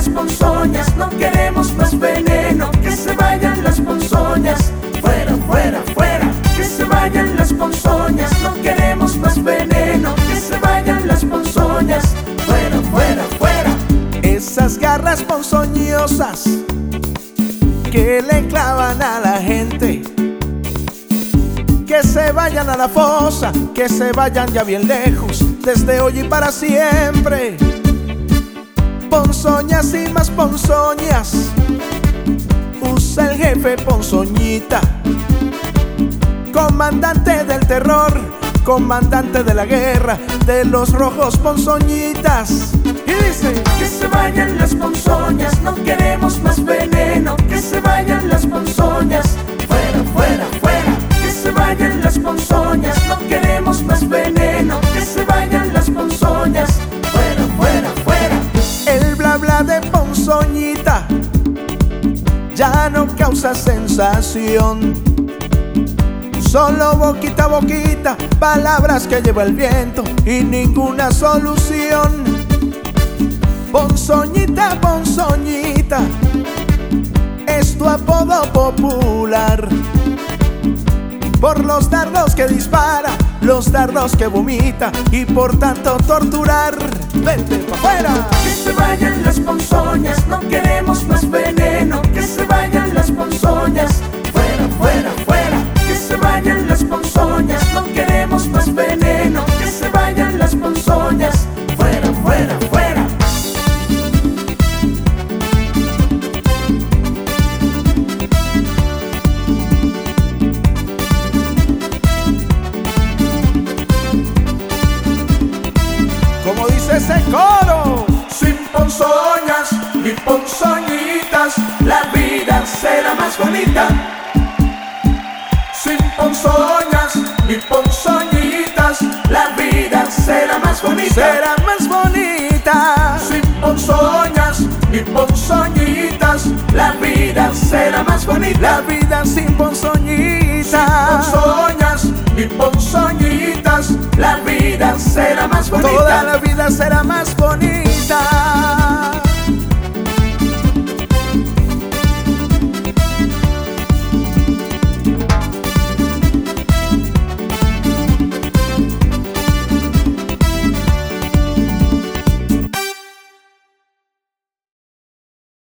ponzoñas, no queremos más veneno. Que se vayan las ponzoñas, fuera, fuera, fuera. Que se vayan las ponzoñas, no queremos más veneno. Que se vayan las ponzoñas, fuera, fuera, fuera. Esas garras ponzoñosas que le clavan a la gente, que se vayan a la fosa, que se vayan ya bien lejos, desde hoy y para siempre. Ponzoñas y más ponzoñas, usa el jefe ponzoñita, comandante del terror, comandante de la guerra, de los rojos ponzoñitas. Y dice: que se vayan las ponzoñas, no queremos más veneno. Que se vayan las ponzoñas, fuera, fuera, fuera. Que se vayan las ponzoñas, no queremos más veneno. Que se vayan las ponzoñas, fuera, fuera, fuera. El bla bla de ponzoñita ya no causa sensación, solo boquita a boquita, palabras que lleva el viento y ninguna solución. Ponzoñita, ponzoñita, es tu apodo popular, por los dardos que dispara, los dardos que vomita y por tanto torturar. Vente pa' afuera. Que se vayan las ponzoñas, no queremos más veneno. Que se vayan las ponzoñas, fuera, fuera, fuera. Que se vayan las ponzoñas, no queremos más veneno. Que se vayan las ponzoñas, fuera, fuera, fuera. Como dice ese coro: sin ponzoñas ni ponzoñitas, la vida será más bonita. Sin ponzoñas ni ponzoñitas, la vida será más bonita. será más bonita. Sin ponzoñas ni ponzoñitas, la vida será más bonita. La vida sin ponzoñita. Sin ponzoñas ni ponzoñitas, la vida será más bonita. Toda la vida será más bonita.